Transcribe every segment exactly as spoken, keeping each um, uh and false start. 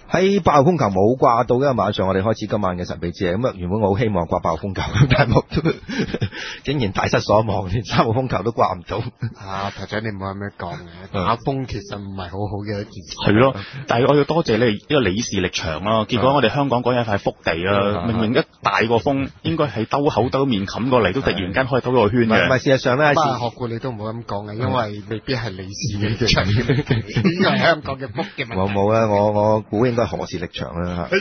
喺八號風球冇掛到嘅晚上，我哋開始今晚嘅神秘之夜。咁啊，原本我好希望掛八號風球，但係冇，竟然大失所望，連三號風球都掛唔到。 啊，台長你冇咁樣講嘅，打風其實唔係好好嘅一件事。 係咯，但係我要多謝你呢個李氏力場啦。結果我哋香港嗰一塊福地啊，明明一大個風，應該係兜口兜面冚過嚟，都突然間可以兜咗個圈嘅。 唔係，事實上咧， 不過學過你都唔好咁講嘅，因為未必係李氏嘅力場，呢個係香港嘅福嘅問題。 冇冇啦，我我估應該係何氏力場啦嚇。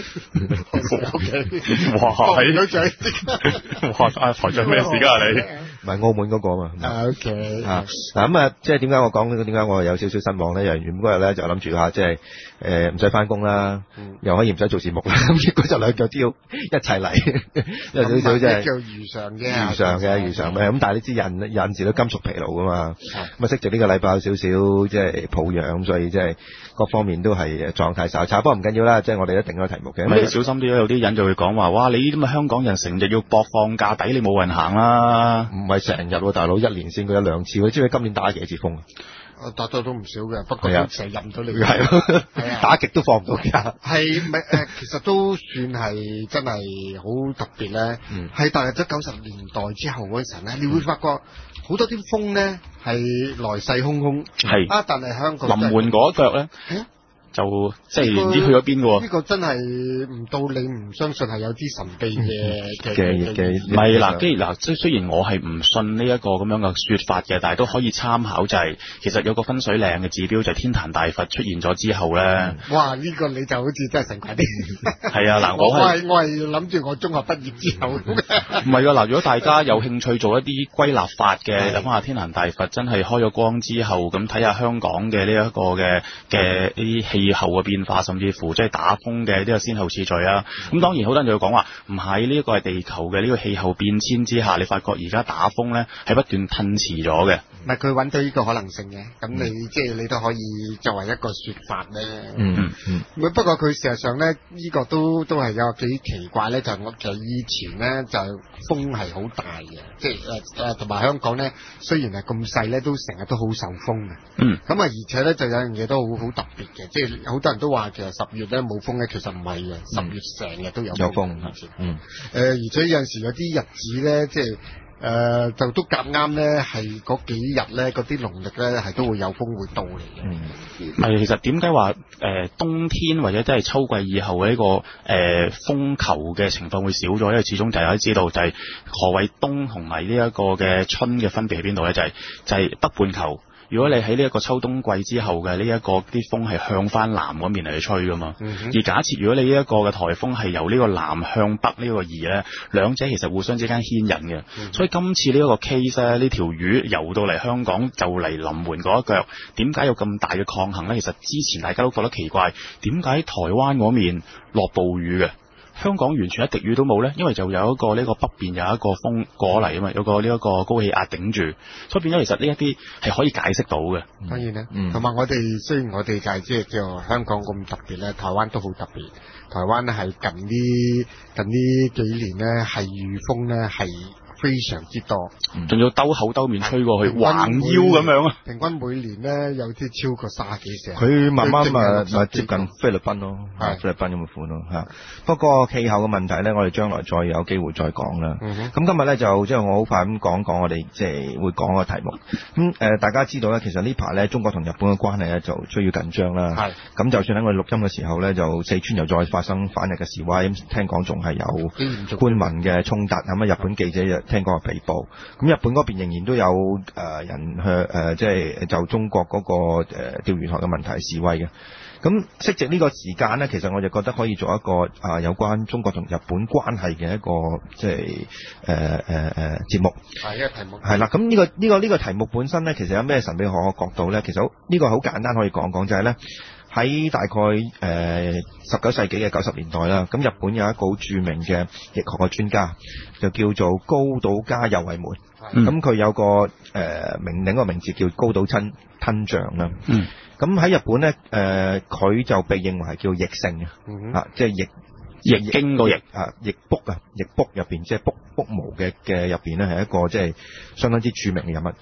哇！係，哇！阿台長咩事㗎你？ 唔係澳門嗰個啊嘛。 O K 啊嗱咁啊，即係點解我講點解我有少少失望咧？因為原本嗰日咧就諗住嚇，即係誒唔使翻工啦，又可以唔使做節目啦，咁結果就兩腳都要一齊嚟，有少少即係叫如常嘅， 如常嘅如常嘅。咁但係你知人有陣時都金屬疲勞噶嘛，咁啊，識住呢個禮拜有少少即係抱養，所以即係各方面都係狀態稍差。不過唔緊要啦，即係我哋一定有題目嘅。 咁你小心啲啦，有啲人就會講話，哇！你呢啲咁嘅香港人成日要搏放假，抵你冇運行啦。 唔係成日喎，大佬一年先過一兩次，你知唔知今年打幾次風啊？ 我打到都唔少嘅，不過都成日入唔到嚟。 係咯，打極都放唔到假。 係咪誒？其實都算係真係好特別咧。係踏入咗九十年代之後嗰陣時咧，你會發覺好多啲風咧係來勢洶洶。 係啊，但係香港臨門嗰一腳咧。就即係唔知去咗邊喎。 呢個真係唔到你唔相信係有啲神秘嘅嘅嘅嘅。 唔係嗱，既然嗱，雖雖然我係唔信呢一個咁樣嘅説法嘅，但係都可以參考就係、是、其實有個分水嶺嘅指標就係天壇大佛出現咗之後咧。 哇！呢、這個你就好似真係神怪啲。 係啊，嗱，我係我係諗住我中學畢業之後。 唔係啊，嗱，如果大家有興趣做一啲歸納法嘅，諗下天壇大佛真係開咗光之後，咁睇下香港嘅呢一個嘅嘅啲氣候嘅變化，甚至乎即係打風嘅呢個先後次序啊。咁當然好多人就會講話唔係呢一個係地球嘅呢個氣候變遷之下，你發覺而家打風咧係不斷褪遲咗嘅。 唔係佢揾到呢個可能性嘅，咁你即係你都可以作為一個説法咧。 嗯嗯。 不過佢事實上咧，呢個都都係有幾奇怪咧，就係我其實以前咧就風係好大嘅，即係誒誒同埋香港咧雖然係咁細咧，都成日都好受風嘅。 嗯。 咁啊，而且咧就有樣嘢都好好特別嘅，即係好多人都話其實十月咧冇風咧，其實唔係嘅，十月成日都有風。有風。嗯。誒，而且有陣時有啲日子咧，即係。誒、呃，就都夾啱咧，係嗰幾日咧，嗰啲農曆咧，係都會有風會到嚟嘅。嗯， 係其實點解話誒冬天或者即係秋季以後嘅呢、這個誒、呃、風球嘅情況會少咗？因為始終大家都知道就係何謂冬同埋呢一個嘅春嘅分別喺邊度咧？就係、是、就係、是、北半球。如果你喺呢一個秋冬季之後嘅呢一個啲風係向翻南嗰邊嚟去吹噶嘛，嗯、而假設如果你呢一個嘅颱風係由呢個南向北呢個移咧，兩者其實互相之間牽引嘅，嗯、所以今次呢一個 case 咧，呢條魚游到嚟香港就嚟臨門嗰一腳，點解有咁大嘅抗衡咧？其實之前大家都覺得奇怪，點解台灣嗰面落暴雨嘅？香港完全一滴雨都冇咧，因為就有一個呢個北邊有一個風過嚟啊嘛，有個呢一個高氣壓頂住，所以變咗其實呢一啲係可以解釋到嘅。 當然啦，同埋、嗯、我哋雖然我哋就係即係叫香港咁特別咧，台灣都好特別。台灣咧係近呢近呢幾年咧係雨風咧係非常之多， 仲要兜口兜面吹過去，橫腰咁樣啊！ 平均每年咧有啲超過卅幾成。 佢慢慢咪咪接近菲律賓咯，係菲律賓咁嘅款咯嚇。不過氣候嘅問題咧，我哋將來再有機會再講啦。咁、嗯、哼今日咧就即係我好快咁講講我哋即係會講個題目。咁誒、呃、大家知道咧，其實呢排咧中國同日本嘅關係咧就需要緊張啦。係咁是，就算喺我哋錄音嘅時候咧，就四川又再發生反日嘅示威，聽講仲係有官民嘅衝突，咁啊日本記者又聽講係被捕。咁日本嗰邊仍然都有誒、呃、人去誒、呃、即係就中國嗰、那個誒、呃、釣魚台嘅問題示威嘅。咁適值呢個時間咧，其實我就覺得可以做一個啊、呃、有關中國同日本關係嘅一個即係誒誒誒節目。 係一個題目。係啦，咁呢、這個呢、這個呢、這個題目本身咧，其實有咩神秘學嘅角度咧？其實呢、這個好簡單可以講講，就係咧喺大概誒十九世紀嘅九十年代啦，咁日本有一個好著名嘅易學嘅專家，就叫做高島家右衛門。咁佢、嗯、有個誒、呃、名另一個名字叫高島吞吞象啦。嗯。咁喺日本咧，誒、呃、佢就被認為係叫易聖嘅，嗯、哼啊，即係易易經個易啊，易卜啊，易卜入邊即係卜卜毛嘅嘅入邊咧，係一個即係相當之著名嘅人物。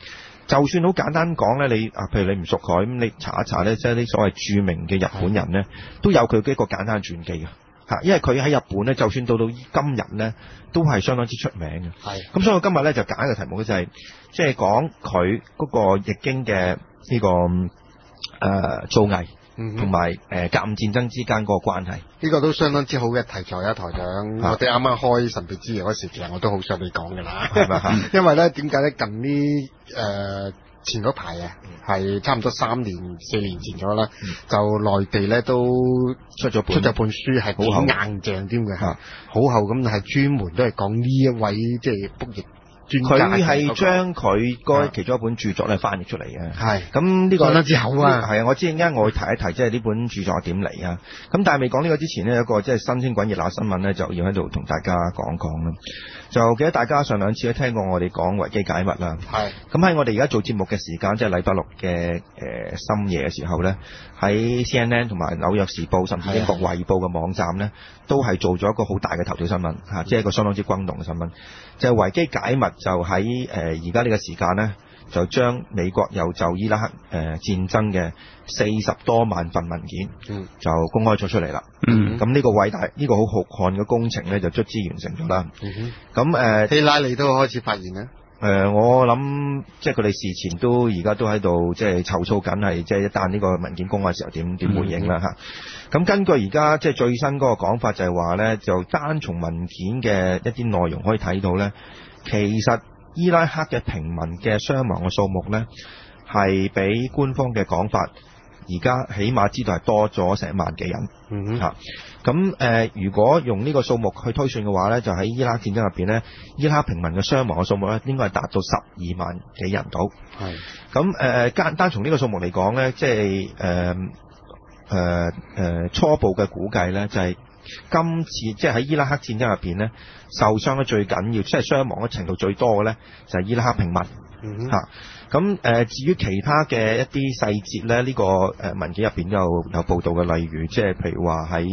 就算好簡單講咧，你啊，譬如你唔熟佢，咁你查一查咧，即係啲所謂著名嘅日本人咧，都有佢嘅一個簡單傳記嘅嚇，因為佢喺日本咧，就算到到今日咧，都係相當之出名嘅。 係。 咁所以我今日咧就揀一個題目咧，就係即係講佢嗰個易經嘅呢個誒造詣。同埋誒甲午戰爭之間嗰個關係， 呢個都相當之好嘅題材啊，台長。啊、我哋啱啱開神秘之夜嗰時，其實我都好想你講㗎啦，係咪？因為咧點解咧？近呢誒、呃、前嗰排啊，係差唔多三年四年前咗啦、嗯，就內地咧都出咗出咗本書，係好硬淨添嘅，好厚咁，係專門都係講呢一位即係卜易。佢係將佢嗰其中一本著作咧翻譯出嚟嘅， 係咁呢個相當之好啊！ 係啊，我知陣間我會提一提，即係呢本著作點嚟啊！咁但係未講呢個之前呢，有一個即係新鮮滾熱辣新聞咧，就要喺度同大家講講啦。就記得大家上兩次都聽過我哋講維基解密啦，係咁喺我哋而家做節目嘅時間，即係禮拜六嘅誒、呃、深夜嘅時候咧，喺 C N N 同埋紐約時報甚至英國衛報嘅網站咧，都係做咗一個好大嘅頭條新聞嚇，即係一個相當之轟動嘅新聞，就係、是、維基解密就喺誒而家呢個時間咧，就將美國有就伊拉克誒、呃、戰爭嘅四十多萬份文件，嗯，就公開咗出嚟啦。嗯，咁呢個偉大呢、呢個好浩瀚嘅工程咧，就卒之完成咗啦。嗯咁誒， 希拉里都開始發現咧。 誒、呃，我諗即係佢哋事前都而家都喺度即係籌措緊，係即係一旦呢個文件公開嘅時候點點回應啦嚇。咁、嗯、根據而家即係最新嗰個講法就係話咧，就單從文件嘅一啲內容可以睇到咧，其實伊拉克嘅平民嘅傷亡嘅數目咧，係比官方嘅講法而家起碼知道係多咗成萬幾人。嗯嚇。咁誒、呃，如果用呢個數目去推算嘅話咧，就喺伊拉克戰爭入邊咧，伊拉克平民嘅傷亡嘅數目咧，應該係達到十二萬幾人到。係。咁誒，單單從呢個數目嚟講咧，即係誒誒誒初步嘅估計咧，就係、是、今次即係喺伊拉克戰爭入邊咧，受傷得最緊要，即係傷亡嘅程度最多嘅咧，就係、是、伊拉克平民。嗯嚇。咁誒、呃，至於其他嘅一啲細節咧，呢、這個誒、呃、文件入邊有有報道嘅，例如即係譬如話喺誒誒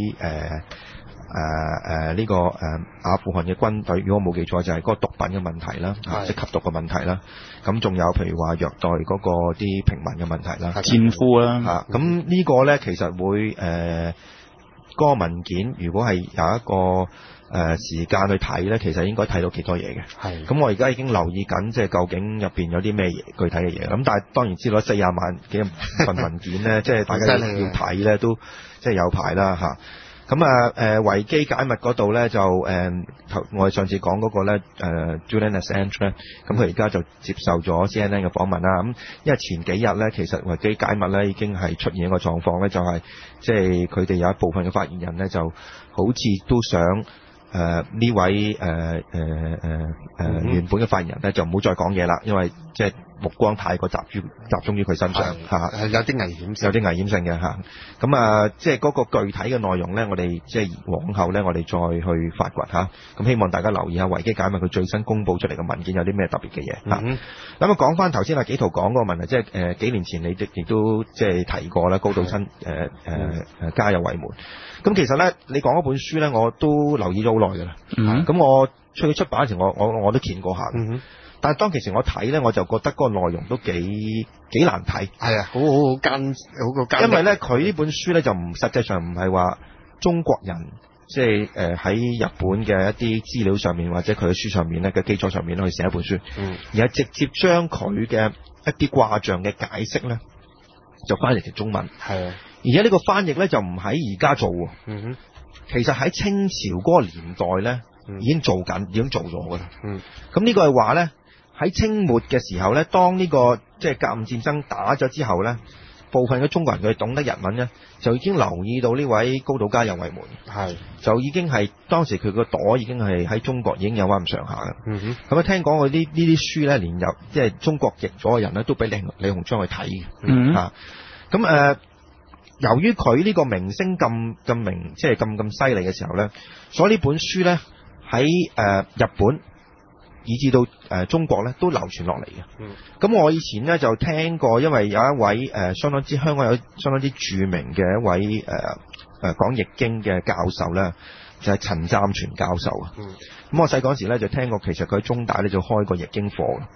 誒呢個誒、呃、阿富汗嘅軍隊，如果我冇記錯，就係、是、嗰個毒品嘅問題啦，即係吸毒嘅問題啦。咁仲有譬如話虐待嗰個啲平民嘅問題啦， 戰俘啦。 嚇，咁呢個咧其實會誒嗰、呃那個文件，如果係有一個誒、呃、時間去睇咧，其實應該睇到幾多嘢嘅。係。咁我而家已經留意緊，即係究竟入邊有啲咩具體嘅嘢。咁但係當然知道四廿萬幾份文件咧，即係大家要睇咧，都即係有排啦嚇。咁啊誒維基解密嗰度咧就誒頭、呃、我哋上次講嗰個咧誒 Julian Assange 咧，咁佢而家就接受咗 C N N 嘅訪問啦。咁因為前幾日咧，其實維基解密咧已經係出現一個狀況咧，就係即係佢哋有一部分嘅發言人咧，就好似都想。誒、呃、呢位誒誒誒誒原本嘅發言人咧就唔好再講嘢啦，因為即係目光太過集中集中於佢身上嚇， 係有啲危險性， 有啲危險性嘅嚇。咁啊，即係嗰個具體嘅內容咧，我哋即係往後咧，我哋再去發掘嚇。咁希望大家留意下維基解密佢最新公佈出嚟嘅文件有啲咩特別嘅嘢嚇。咁啊，講翻頭先阿紀陶講嗰個問題，即係誒、呃、幾年前你亦亦都即係提過啦，高度親誒誒誒家有為門。咁其實咧，你講嗰本書咧，我都留意咗好耐㗎啦。咁、嗯、我出去出版嗰時，我我我都見過下。嗯、但係當其時我睇咧，我就覺得嗰個內容都幾幾難睇。係啊，好好好艱，好個艱。因為咧，佢呢本書咧就唔實際上唔係話中國人即係誒喺日本嘅一啲資料上面或者佢嘅書上面咧嘅基礎上面去寫一本書，嗯、而係直接將佢嘅一啲卦象嘅解釋咧就翻譯成中文。係啊。而且呢個翻譯咧就唔喺而家做喎、嗯，其實喺清朝嗰個年代咧、嗯、已經做緊，已經做咗㗎啦。咁、嗯、呢個係話咧喺清末嘅時候咧，當呢、這個即係甲午戰爭打咗之後咧，部分嘅中國人佢懂得日文咧，就已經留意到呢位高島家有為門，係就已經係當時佢個朵已經係喺中國已經有翻咁上下嘅。咁、嗯、啊聽講佢啲呢啲書咧，連入即係中國譯咗嘅人咧，都俾李李鴻章去睇嘅。嚇咁誒。由於佢呢個名聲咁咁明，即係咁咁犀利嘅時候咧，所以呢本書咧喺誒日本以至到誒、呃、中國咧都流傳落嚟嘅。咁、嗯、我以前咧就聽過，因為有一位誒、呃、相當之香港有相當之著名嘅一位誒誒、呃、講易經嘅教授咧，就係、是、陳湛全教授啊。咁、嗯、我細嗰時咧就聽過，其實佢喺中大咧就開過易經課嘅。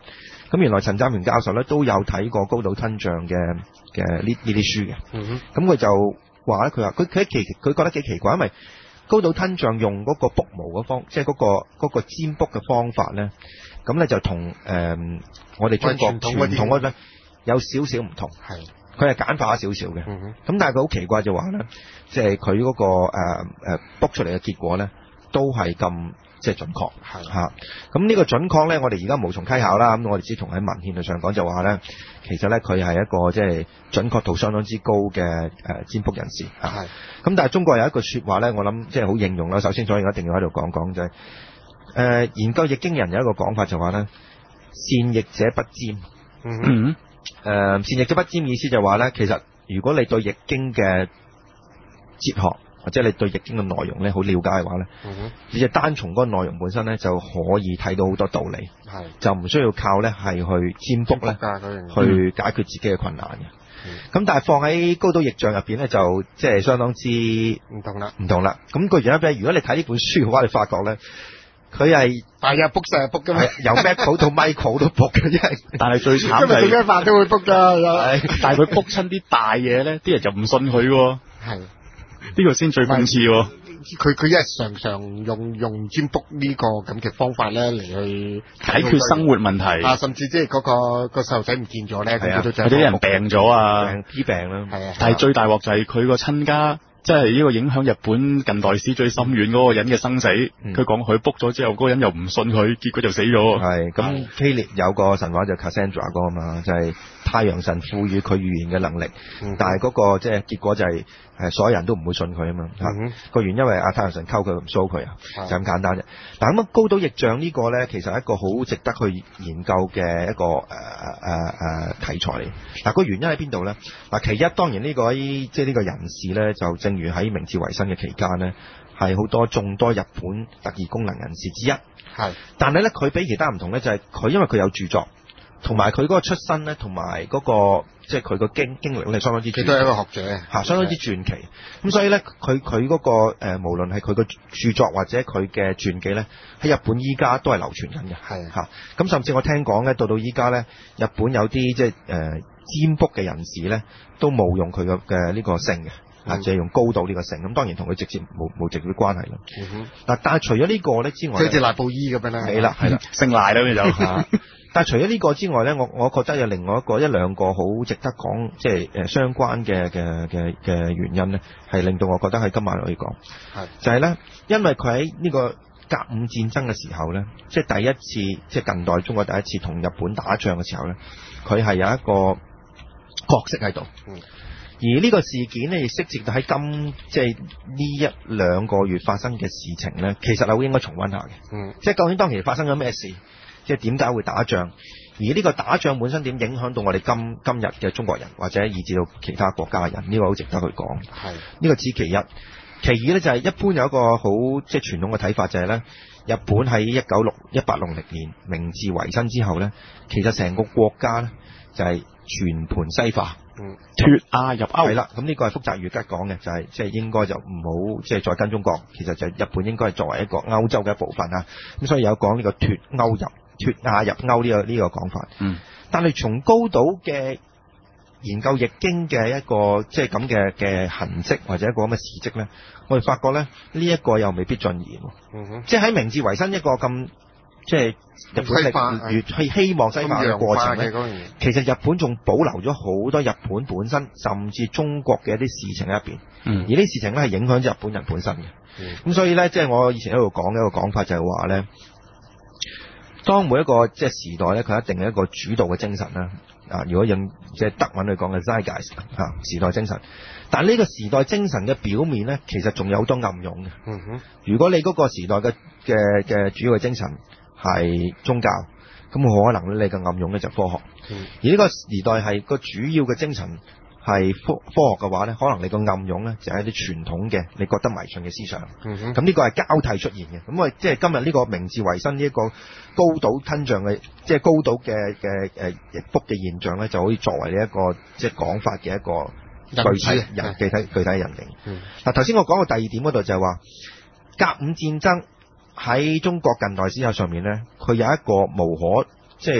咁原來陳湛元教授咧都有睇過高島吞象嘅嘅呢呢啲書嘅。 嗯咁佢就話咧，佢話佢佢奇佢覺得幾奇怪，因為高島吞象用嗰個卜墓嘅方，即係嗰個嗰個占卜嘅方法咧，咁咧就同誒、呃、我哋中國傳統嗰啲有少少唔同。 係。 佢係簡化少少嘅。咁、 嗯、 但係佢好奇怪就話咧，即係佢嗰個誒誒卜出嚟嘅結果咧，都係咁即係準確。 係嚇。咁呢個準確咧，我哋而家無從稽考啦。咁我哋只從喺文獻上講就話咧，其實咧佢係一個即係準確度相當之高嘅誒占卜人士。 係。 咁但係中國有一句説話咧，我諗即係好應用啦。首先，所以我一定要喺度講講就係、是、誒、呃、研究易經人有一個講法就話咧，善易者不占。 嗯。 嗯誒、呃，善易者不占意思就話咧，其實如果你對易經嘅哲學或者你對易經嘅內容咧好了解嘅話咧， 嗯、 你就單從嗰個內容本身咧就可以睇到好多道理， 係就唔需要靠咧係去占卜咧去解決自己嘅困難嘅。咁、嗯、但係放喺高島易象入邊咧，就即係相當之唔同啦，唔同啦。咁個原因咧，如果你睇呢本書嘅話，你發覺咧。佢係大日卜細日卜噶嘛， 由 Macro 到 Micro 都卜嘅，因為但係最慘係， 因為食緊飯都會卜㗎， 但係佢卜親啲大嘢咧，啲人就唔信佢喎。 係呢個先最諷刺喎。 佢佢一日常常用用占卜呢個咁嘅方法咧嚟去解決生活問題啊，甚至即係嗰個個細路仔唔見咗咧， 或者啲人病咗啊， 病 P 病啦， 係啊。 但係最大鑊就係佢個親家。即係呢個影響日本近代史最深遠嗰個人嘅生死，佢講佢卜咗之後，嗰、那個人又唔信佢，結果就死咗。 係咁，希臘有個神話就 Cassandra 嗰個嘛，就係、是、太陽神賦予佢預言嘅能力，嗯、但係嗰、那個即係結果就係、是、誒所有人都唔會信佢啊嘛。嗯、個原因為阿太陽神溝佢唔騷佢啊，就咁簡單啫。但咁高島易象呢個咧，其實係一個好值得去研究嘅一個誒誒誒題材嚟。嗱、個原因喺邊度咧？嗱，其一當然呢、這個即係呢個人士咧，就正如喺明治維新嘅期間呢，係好多眾多日本特異功能人士之一。係，但係咧佢比其他唔同咧，就係佢因為佢有著作，同埋佢嗰個出身咧，同埋嗰個即係佢個經經歷咧，相當之， 佢都係一個學者嚇，相當之傳奇。咁所以咧，佢佢嗰個誒、呃，無論係佢個著作或者佢嘅傳記咧，喺日本依家都係流傳緊嘅。係嚇，咁甚至我聽講咧，到到依家咧，日本有啲即係誒占卜嘅人士咧，都冇用佢嘅嘅呢個姓嘅。啊，就係用高島呢個姓，咁當然同佢直接冇冇直接關係啦。嗯、但係除咗呢個咧之外， 即係賴布衣咁樣啦。係啦，係啦， 姓賴啦，咁就。 但係除咗呢個之外咧，我我覺得有另外一個一兩個好值得講，即係誒相關嘅嘅嘅嘅原因咧，係令到我覺得喺今晚可以講。係就係、是、咧，因為佢喺呢個甲午戰爭嘅時候咧，即係第一次，即係近代中國第一次同日本打仗嘅時候咧，佢係有一個角色喺度。嗯。而呢個事件咧，亦適接到喺今即係呢一兩個月發生嘅事情咧，其實係好應該重溫下嘅。嗯，即係究竟當其時發生咗咩事，即係點解會打仗，而呢個打仗本身點影響到我哋今今日嘅中國人，或者以至到其他國家嘅人，呢、這個好值得去講。係呢個只其一，其二咧就係、是、一般有一個好即係傳統嘅睇法就係、是、咧，日本喺一九六一八六零年明治維新之後咧，其實成個國家咧就係、是、全盤西化。嗯，脫亞入歐係啦，咁呢個係福澤諭吉講嘅，就係即係應該就唔好即係再跟中國，其實就日本應該係作為一個歐洲嘅一部分啊。咁所以有講呢個脫歐入脫亞入歐呢個呢個講法。嗯，但係從高島嘅研究易經嘅一個即係咁嘅嘅痕跡或者一個咁嘅事跡咧，我哋發覺咧呢一個又未必盡然。嗯哼，即係喺明治維新一個咁。即係日本歷越去希望西化嘅過程咧，其實日本仲保留咗好多日本本身甚至中國嘅一啲事情喺入邊，嗯、而呢啲事情咧係影響咗日本人本身嘅。咁、嗯、所以咧，即係我以前喺度講嘅一個講法就係話咧，當每一個即係時代咧，佢一定係一個主導嘅精神啦。啊，如果用即係德文去講嘅 Zeitgeist 啊，時代精神。但係呢個時代精神嘅表面咧，其實仲有好多暗湧嘅。嗯哼，如果你嗰個時代嘅嘅嘅主要嘅精神係宗教，咁可能咧你嘅暗湧咧就科學。嗯、而呢個時代係個主要嘅精神係科科學嘅話咧，可能你個暗湧咧就係一啲傳統嘅你覺得迷信嘅思想。嗯哼，咁呢個係交替出現嘅。咁我即係今日呢個明治維新呢一個高島吞象嘅，即係高島嘅嘅誒易卜嘅現象咧，就可以作為呢一個即係講法嘅一個具體人具體具體人形。嗱，頭先我講嘅第二點嗰度就係話甲午戰爭喺中國近代史學上面咧，佢有一個無可即係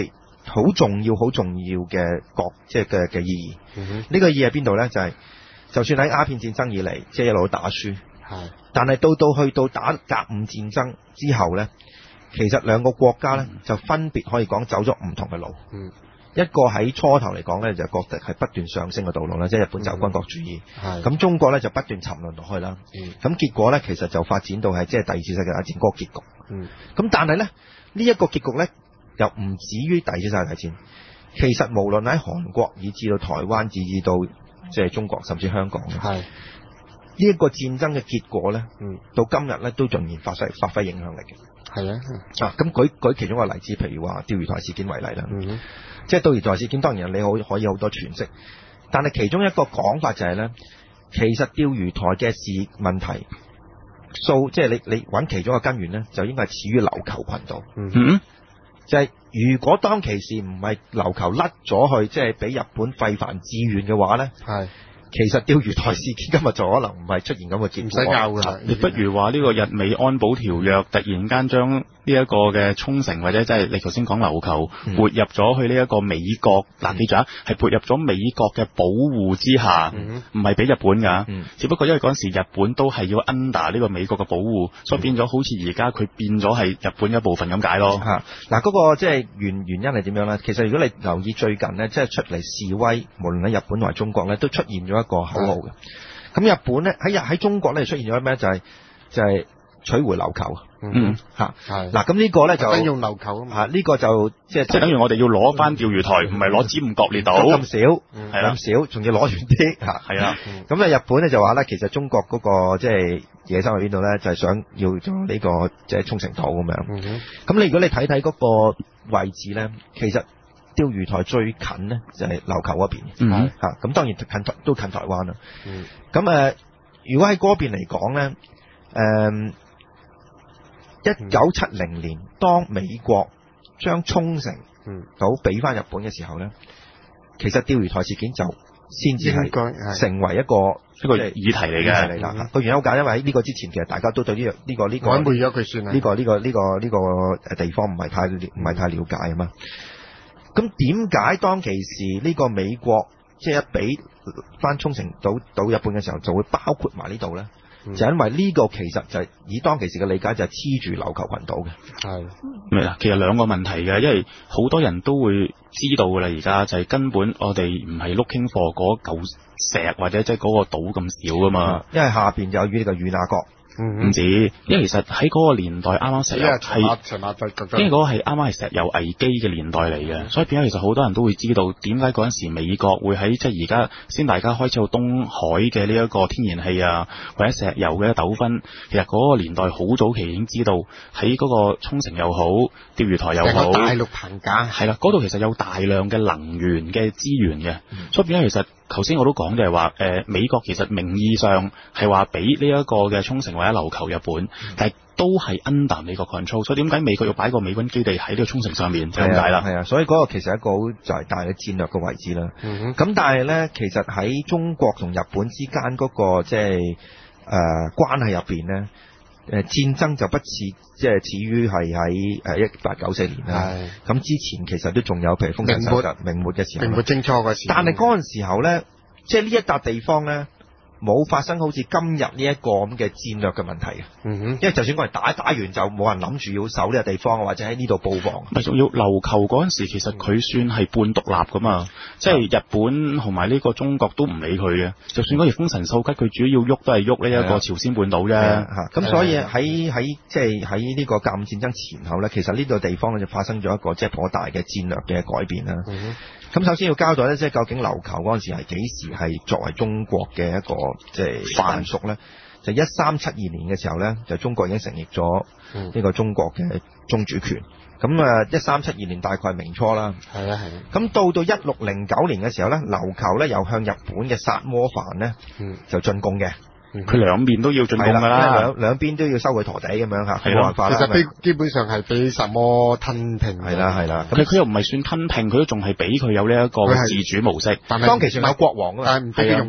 好重要、好重要嘅國即係嘅嘅意義。呢、 嗯呢個意義喺邊度咧？就係、是、就算喺鴉片戰爭以嚟，即係一路打輸， 係， 但係到到去到打甲午戰爭之後咧，其實兩個國家咧就分別可以講走咗唔同嘅路。 嗯。 一個喺初頭嚟講咧，就國力係不斷上升嘅道路啦，即係日本走軍國主義。 係。 咁中國咧就不斷沉淪落去啦。 嗯。 咁結果咧，其實就發展到係即係第二次世界大戰嗰個結局。 嗯。咁但係咧，呢一個結局咧，又唔止於第二次世界大戰。其實無論喺韓國以至到台灣，以至到即係中國，甚至香港， 係呢一個戰爭嘅結果咧， 嗯， 到今日咧都仍然發揮發揮影響力嘅。 係啊。 啊，咁舉舉其中一個例子，譬如話釣魚台事件為例啦。 嗯。 即係釣魚台事件，當然你好可以好多詮釋，但係其中一個講法就係、是、咧，其實釣魚台嘅事問題，數即係你你揾其中一個根源咧，就應該係始於琉球群島。 嗯， 就係、是、如果當其時唔係琉球甩咗去，即係俾日本廢藩置縣嘅話咧，係。其實釣魚台事件今日就可能唔係出現咁嘅結果，唔使拗㗎啦。 你不如話呢個日美安保條約突然間將呢一個嘅沖繩或者即係你頭先講琉球撥入咗去呢一個美國，嗱、嗯、記住啊，係撥入咗美國嘅保護之下，唔係俾日本㗎、嗯。只不過因為嗰陣時日本都係要 under 呢個美國嘅保護，嗯、所以變咗好似而家佢變咗係日本一部分咁解咯。 嚇嗱，嗰個即係原原因係點樣咧？其實如果你留意最近呢，即係出嚟示威，無論喺日本同埋中國咧，都出現咗一個口號嘅。咁日本咧喺日喺中國咧出現咗咩？就係、是、就係、是、取回琉球。嗯嚇係嗱，咁呢個咧就等用琉球啊嘛。 嚇呢個就即係即係等於我哋要攞翻釣魚台，唔係攞尖閣列島咁少，係、嗯、啦，咁少，仲要攞遠啲嚇，係啦。咁、嗯、啊，日本咧就話咧，其實中國嗰、那個即係野心喺邊度咧？就係、是、想要咗呢個即係沖繩島咁樣。咁、嗯、你如果你睇睇嗰個位置咧，其實釣魚台最近咧就係琉球嗰邊， 嗯嚇咁當然近都近台灣啦。咁、嗯、誒，如果喺嗰邊嚟講咧，誒、嗯。一九七零年，當美國將沖繩島俾翻日本嘅時候咧，其實釣魚台事件就先至係成為一個一個議題嚟嘅。 嚟啦，個原因好簡單，因為喺呢個之前，其實大家都對呢、呢個呢、呢個呢、呢個曖昧咗佢算啦。 呢個呢、呢個呢、呢個呢、呢個誒地方唔係太唔係太了解啊嘛。咁點解當其時呢個美國即係一俾翻沖繩島到日本嘅時候，就會包括埋呢度咧？嗯、就因為呢個其實就係以當其時嘅理解就係黐住琉球群島嘅。係咪啊？其實兩個問題嘅，因為好多人都會知道㗎啦。而家就係根本我哋唔係 looking for 嗰嚿石或者即係嗰個島咁少㗎嘛。 因為下邊就有呢個與那國。 唔止，因為其實喺嗰個年代啱啱石油係，因為嗰個係啱啱係石油危機嘅年代嚟嘅，所以變咗其實好多人都會知道點解嗰陣時美國會喺即係而家先大家開始有東海嘅呢一個天然氣啊或者石油嘅糾紛，其實嗰個年代好早期已經知道喺嗰個沖繩又好釣魚台又好， 大陸棚架係啦，嗰度其實有大量嘅能源嘅資源嘅、嗯，所以變咗其實。頭先我都講就係話，誒、呃、美國其實名義上係話俾呢一個嘅沖繩或者琉球日本，嗯、但係都係 under 美國 control，所以點解美國要擺個美軍基地喺呢個沖繩上面就咁解啦。 係啊，所以嗰個其實係一個好就係大嘅戰略嘅位置啦。咁、嗯、但係咧，其實喺中國同日本之間嗰、那個即係誒關係入邊咧。誒戰爭就不似即係始於係喺誒一八九四年啦。咁之前其實都仲有譬如豐臣秀吉明末嘅時候， 明末清初嘅時候。 但係嗰陣時候咧，即係呢一笪地方咧，冇發生好似今日呢一個咁嘅戰略嘅問題嘅。嗯哼，因為就算我哋打打完就冇人諗住要守呢個地方，或者喺呢度布防。 咪仲要琉球嗰陣時，其實佢算係半獨立噶嘛，嗯、即係日本同埋呢個中國都唔理佢嘅。就算嗰條豐臣秀吉，佢主要喐都係喐呢一個朝鮮半島啫。嚇，咁所以喺喺即係喺呢個甲午戰爭前後咧，其實呢個地方咧就發生咗一個即係頗大嘅戰略嘅改變啦。嗯咁首先要交代咧，即係究竟琉球嗰陣時係幾時係作為中國嘅一個即係藩屬咧？就一三七二年嘅時候咧，就中國已經承認咗呢個中國嘅宗主權。咁啊，一三七二年大概係明初啦。係啊係。咁到到一六零九年嘅時候咧，琉球咧又向日本嘅薩摩藩咧就進貢嘅。 佢兩邊都要進貢㗎啦， 兩兩邊都要收佢陀地咁樣嚇，冇辦法啦。 其實基本上係俾薩摩吞併。 係啦係啦， 咁佢又唔係算吞併，佢都仲係俾佢有呢一個自主模式。 但係當其時有國王啊嘛， 但係唔俾佢用刀。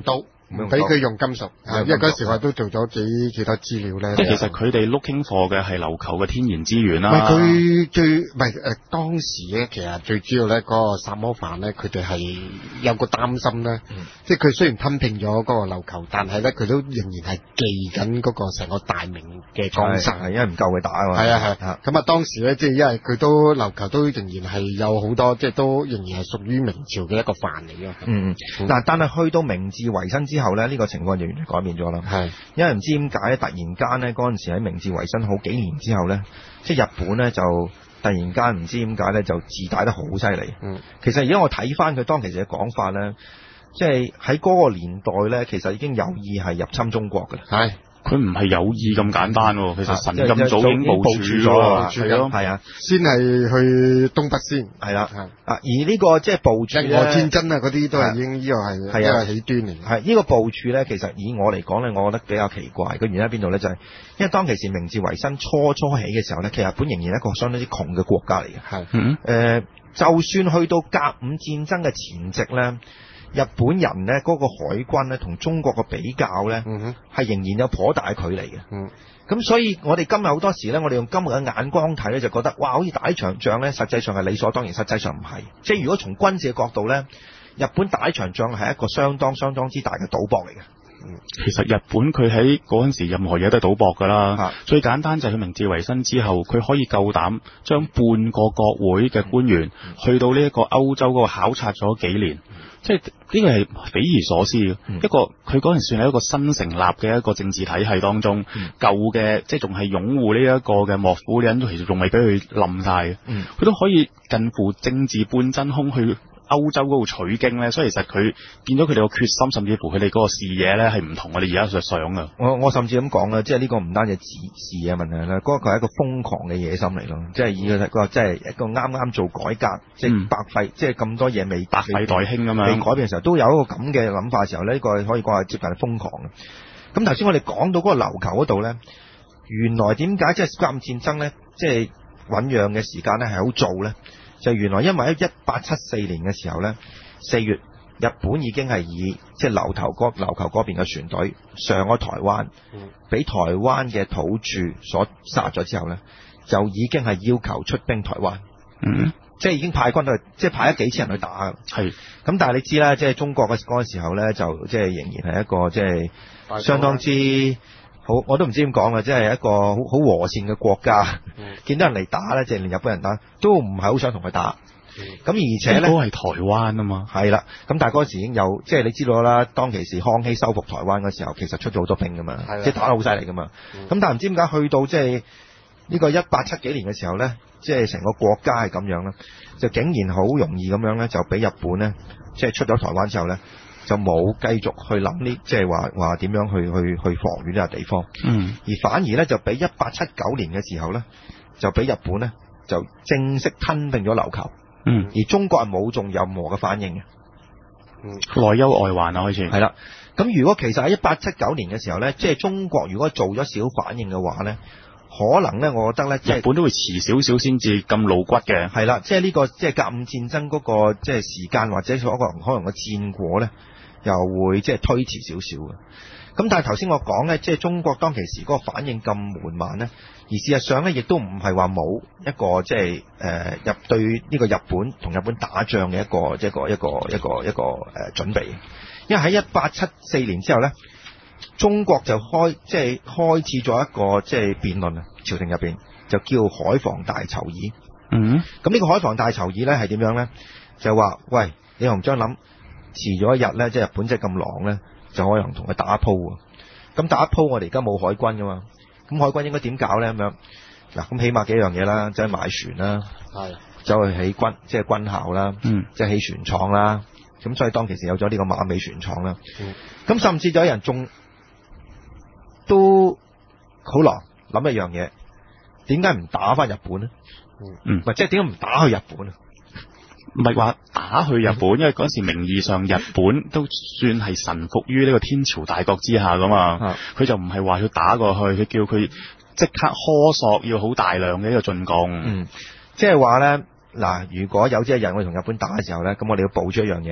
唔俾佢用金屬，因為嗰時我都做咗幾幾多資料咧。 即係其實佢哋 looking for 嘅係琉球嘅天然資源啦。 唔係佢最唔係誒當時咧，其實最主要咧嗰個薩摩藩咧，佢哋係有個擔心咧，嗯、即係佢雖然吞併咗嗰個琉球，但係咧佢都仍然係記緊嗰個成個大明嘅江山， 係因為唔夠佢打啊嘛。 係啊係。咁啊當時咧，即係因為佢都琉球都仍然係有好多，即係都仍然係屬於明朝嘅一個藩嚟嘅。 嗯嗯。嗱，但係去到明治維新之後咧，呢、這個情況就完全改變咗啦。係。因為唔知點解突然間咧，嗰陣時喺明治維新好幾年之後咧，即係日本咧就突然間唔知點解咧就自大得好犀利。嗯。其實而家我睇翻佢當其時嘅講法咧，即係喺嗰個年代咧，其實已經有意係入侵中國嘅。係。 佢唔係有意咁簡單喎，其實神咁早已經部署咗啦， 係咯，係啊，先係去東北先， 係啦，啊，而呢個即係部署咧， 日俄戰爭啊嗰啲都係已經呢個係係啊起端嚟嘅。 係呢個部署咧，其實以我嚟講咧，我覺得比較奇怪。個原因喺邊度咧？就係因為當其時明治維新初初起嘅時候咧，其實日本仍然係一個相當之窮嘅國家嚟嘅。係，嗯，誒，就算去到甲午戰爭嘅前夕咧。日本人咧嗰個海軍咧同中國嘅比較咧，係、嗯、仍然有頗大距離嘅。咁、嗯、所以我哋今日好多時咧，我哋用今日嘅眼光睇咧，就覺得哇，好似打一場仗咧，實際上係理所當然，實際上唔係。即係如果從軍事嘅角度咧，日本打一場仗係一個相當相當之大嘅賭博嚟嘅。 嗯、其實日本佢喺嗰陣時任何嘢都係賭博㗎啦。最簡單就係佢明治維新之後，佢可以夠膽將半個國會嘅官員、嗯、去到呢一個歐洲嗰個考察咗幾年。即係呢個係匪夷所思嘅、嗯，一個佢嗰陣算係一個新成立嘅一個政治體系當中，嗯、舊嘅即係仲係擁護呢一個嘅幕府嘅人，其實仲未俾佢冧晒嘅，佢、嗯、都可以近乎政治半真空去歐洲嗰度取經咧，所以其實佢見到佢哋個決心，甚至乎佢哋嗰個視野咧係唔同我哋而家所想嘅。 我我甚至咁講啦，即係呢個唔單止係視野問題啦，嗰、嗰個係一個瘋狂嘅野心嚟咯。即係以佢個即係一個啱啱做改革，嗯、即係百廢，即係咁多嘢未百廢待興啊嘛， 未改變嘅時候，都有一個咁嘅諗法嘅時候咧，呢、呢個可以講係接近係瘋狂嘅。咁頭先我哋講到嗰個琉球嗰度咧，原來點解即係甲午戰爭咧，即係醞釀嘅時間咧係好早咧？就原來因為喺一八七四年嘅時候咧，四月日本已經係以即係琉球嗰琉球嗰邊嘅船隊上咗台灣，俾、嗯、台灣嘅土著所殺咗之後咧，就已經係要求出兵台灣，嗯，即係已經派軍去，即係派咗幾千人去打。係，咁但係你知啦，即係中國嘅嗰個時候咧，就即係仍然係一個即係相當之。好，我都唔知點講啊！即係一個好好和善嘅國家，嗯、見到人嚟打咧，即係連日本人打都唔係好想同佢打。咁、嗯、而且咧， 都係台灣啊嘛。係啦，咁但係嗰時已經有，即係你知道啦。當其時康熙收復台灣嗰時候，其實出咗好多兵噶嘛，即係打得好犀利噶嘛。咁、嗯、但係唔知點解去到即係呢個一八七幾年嘅時候咧，即係成個國家係咁樣啦，就竟然好容易咁樣咧，就俾日本咧，即係出咗台灣之後咧。就冇繼續去諗呢，即係話話點樣去去去防禦呢個地方，嗯，而反而咧就俾一八七九年嘅時候咧，就俾日本咧就正式吞併咗琉球，嗯，而中國係冇做任何嘅反應嘅， 嗯，內憂外患啊開始， 係啦，咁如果其實喺一八七九年嘅時候咧，即係中國如果做咗小反應嘅話咧，可能咧，我覺得咧，即係日本都會遲少少先至咁露骨嘅， 係啦，即係呢個即係甲午戰爭嗰個即係時間或者嗰個可能個戰果咧。又會即係推遲少少嘅，咁但係頭先我講咧，即係中國當其時嗰個反應咁緩慢咧，而事實上咧，亦都唔係話冇一個即係誒入對呢個日本同日本打仗嘅一個一個一個一個一個誒、呃、準備，因為喺一八七四年之後咧，中國就開即係開始咗一個即係辯論啊，朝廷入邊就叫海防大籌議。嗯，咁呢個海防大籌議咧係點樣咧？就話喂，你同張諗。遲咗一日咧，即係日本即係咁狼咧，就可能同佢打一鋪喎。咁打一鋪，我哋而家冇海軍噶嘛，咁海軍應該點搞咧？咁樣嗱，咁起碼幾樣嘢啦，即係買船啦，係走去起軍，即係軍校啦，嗯，即係起船廠啦。咁所以當其時有咗呢個馬尾船廠啦。咁、嗯、甚至有人仲都好狼諗一樣嘢，點解唔打翻日本咧？嗯，唔係即係點解唔打去日本啊？ 唔係話打去日本，因為嗰時名義上日本都算係臣服於呢個天朝大國之下噶嘛，佢就唔係話要打過去，佢叫佢即刻苛索要好大量嘅一個進貢。嗯， 即係話咧嗱，如果有朝一日我哋同日本打嘅時候咧，咁我哋要保住一樣嘢，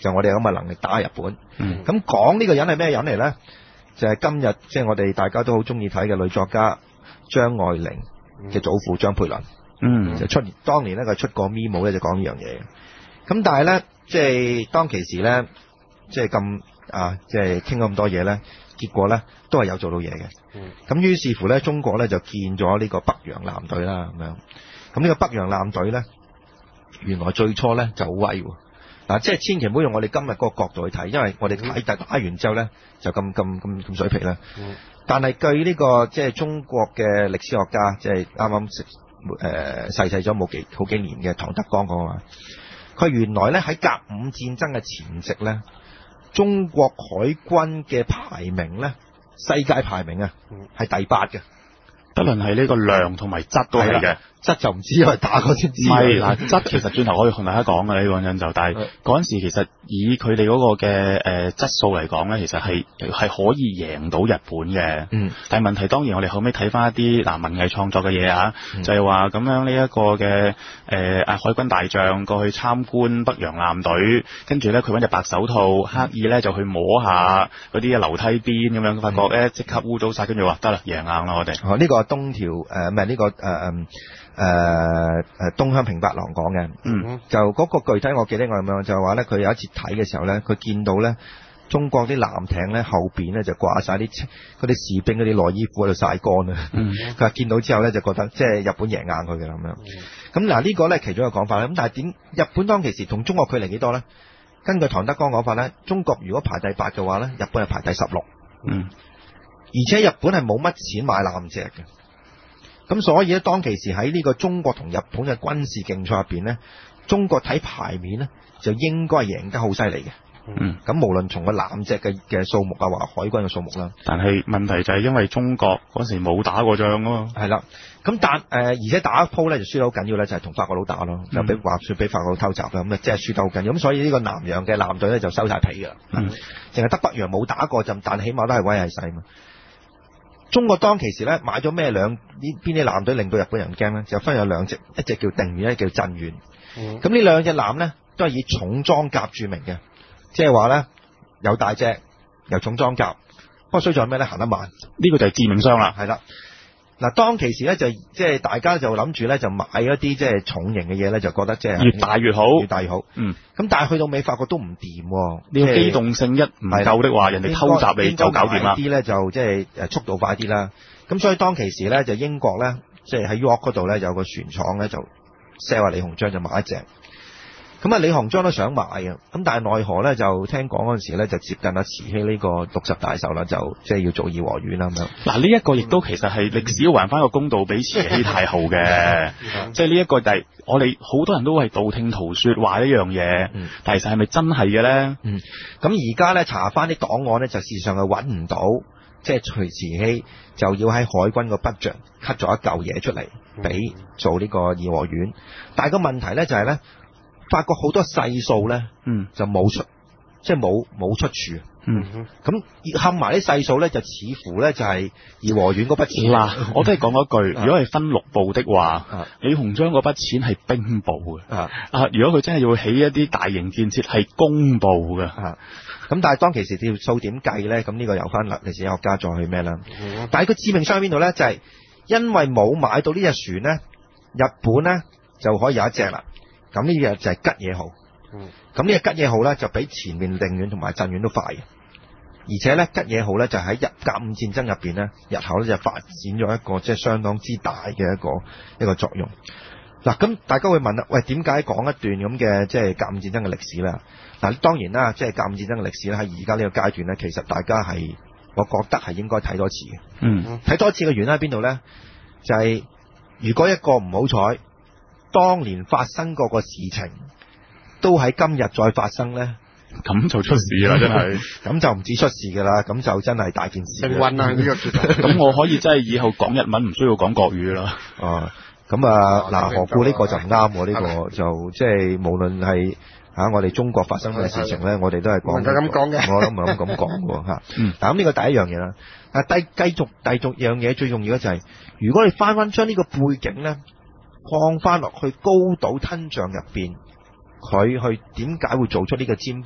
就我哋有咁嘅能力打日本。 嗯， 咁講呢個人係咩人嚟咧？就係、是、今日即係我哋大家都好中意睇嘅女作家張愛玲嘅祖父張佩倫。 嗯， 就出當年咧佢出過咪姆咧就講呢樣嘢。咁但係咧即係當其時咧即係咁啊即係傾咗咁多嘢咧，結果咧都係有做到嘢嘅。咁於是乎咧中國咧就建咗呢個北洋艦隊啦咁樣。咁呢個北洋艦隊咧原來最初咧就好威喎。嗱，即係千祈唔好用我哋今日嗰個角度去睇，因為我哋睇打打完之後咧就咁咁咁咁水皮啦。但係據呢個即係中國嘅歷史學家，即係啱啱食誒逝世咗冇幾好幾年嘅唐德剛講話，佢原來咧喺甲午戰爭嘅前夕咧，中國海軍嘅排名咧，世界排名啊係第八嘅， 不論係呢個量同埋質都係嘅。 質就唔知，因為打過先知。 唔係嗱，質其實轉頭可以同大家講嘅呢個人就，但係嗰陣時其實以佢哋嗰個嘅誒質素嚟講咧，其實係係可以贏到日本嘅。嗯。但係問題當然我哋後尾睇翻一啲嗱文藝創作嘅嘢啊，嗯、就係話咁樣呢一個嘅誒啊海軍大將過去參觀北洋艦隊，跟住咧佢揾隻白手套，刻意咧就去摸下嗰啲樓梯邊咁樣，發覺咧即刻污糟晒，跟住話得啦贏硬啦我哋。 哦，呢、這個係東條誒唔係呢個誒誒。誒、呃、誒，東鄉平八郎講嘅，嗯，就嗰個具體我記得我咁樣，就係話咧，佢有一次睇嘅時候咧，佢見到咧中國啲艦艇咧後邊咧就掛晒啲嗰啲士兵嗰啲內衣褲喺度曬乾啊，嗯，佢話見到之後咧就覺得即係日本贏硬佢嘅咁樣，咁嗱呢個咧其中一個講法咧，咁但係點日本當其時同中國距離幾多咧？根據唐德剛講法咧，中國如果排第八嘅話咧，日本係排第十六，嗯，而且日本係冇乜錢買艦隻嘅。咁所以咧，當其時喺呢個中國同日本嘅軍事競賽入邊咧，中國睇牌面咧就應該係贏得好犀利嘅。嗯，咁無論從個艦隻嘅嘅數目啊，或海軍嘅數目啦。 但係問題就係因為中國嗰時冇打過仗啊嘛。 係啦，咁但誒、呃、而且打一鋪咧就輸得好緊要咧，就係、是、同法國佬打咯，就俾話説俾法國佬偷襲啦，咁啊即係輸得好緊要。咁所以呢個南洋嘅艦隊咧就收晒皮㗎啦。嗯，淨係得北洋冇打過陣，但起碼都係威係勢嘛。中國當其時咧買咗咩兩呢邊啲艦隊令到日本人驚咧？就分有兩隻，一隻叫定遠，一隻叫鎮遠。咁、嗯、呢兩隻艦咧都係以重裝甲著名嘅，即係話咧有大隻又重裝甲，不過衰在咩咧？行得慢。 呢個就係致命傷啦。 係啦。嗱，當其時咧就即係大家就諗住咧就買一啲即係重型嘅嘢咧，就覺得即係越大越好， 越大越好。嗯。咁但係去到尾發覺都唔掂， 呢個機動性一唔夠的話，人哋偷襲你就搞掂啦。 啲咧就即係誒速度快啲啦。咁所以當其時咧就英國咧即係喺 York 嗰度咧有個船廠咧就 sell 李鴻章就買一隻。咁啊，李鴻章都想買嘅，咁但係奈何咧就聽講嗰陣時咧就接近阿慈禧呢個六十大壽啦，就即係要做頤和園啦咁樣。 嗱，呢一個亦都其實係歷史要還翻個公道俾慈禧太后嘅，即係呢一個就係我哋好多人都係道聽途說話一樣嘢，嗯、但係其實係咪真係嘅咧？嗯， 咁而家咧查翻啲檔案咧，就事實上係揾唔到，即係隨慈禧就要喺海軍個 budget cut 咗一嚿嘢出嚟俾做呢個頤和園，但係個問題咧就係咧。發覺好多細數咧，嗯，就冇出，即係冇冇出處，嗯，咁冚埋啲細數咧，就似乎咧就係頤和園嗰筆錢。 嗱，我都係講一句，如果係分六部的話，啊、李鴻章嗰筆錢係兵部嘅，啊，啊，如果佢真係要起一啲大型建設係工部嘅， 啊，咁但係當其時條數點計咧？咁呢個由翻歷史學家再去咩啦？嗯、但係佢致命傷喺邊度咧？就係、是、因為冇買到呢隻船咧，日本咧就可以有一隻啦。咁呢隻就係吉野號，咁呢隻吉野號咧就比前面定遠同埋鎮遠都快嘅，而且咧吉野號咧就喺日甲午戰爭入邊咧，日後咧就發展咗一個即係相當之大嘅一個一個作用。嗱，咁大家會問啦，喂，點解講一段咁嘅即係甲午戰爭嘅歷史咧？嗱，當然啦，即係甲午戰爭嘅歷史咧喺而家呢個階段咧，其實大家係我覺得係應該睇多次嘅。嗯，睇多次嘅原因喺邊度咧？就係、是、如果一個唔好彩。當年發生過個事情，都喺今日再發生咧， 咁就出事啦，真係。 咁就唔止出事噶啦，咁就真係大件事。 命運啊，呢個咁我可以真係以後講日文唔需要講國語啦。 哦，咁啊，嗱，何故呢個就唔啱喎？呢個就即係無論係嚇我哋中國發生嘅事情咧，我哋都係講。 唔係咁講嘅， 我諗唔係咁講喎嚇。嗯。嗱，咁呢個第一樣嘢啦。啊，第繼續第續樣嘢最重要嘅就係，如果你翻翻將呢個背景咧。放翻落去高島吞象入邊，佢去點解會做出呢個占卜？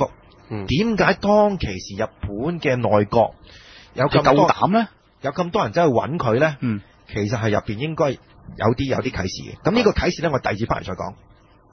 點解當其時日本嘅內閣有咁夠膽咧？ 有咁多人走去揾佢咧？ 嗯， 其實係入邊應該有啲有啲啟示嘅。咁呢個啟示咧，我第二節翻嚟再講。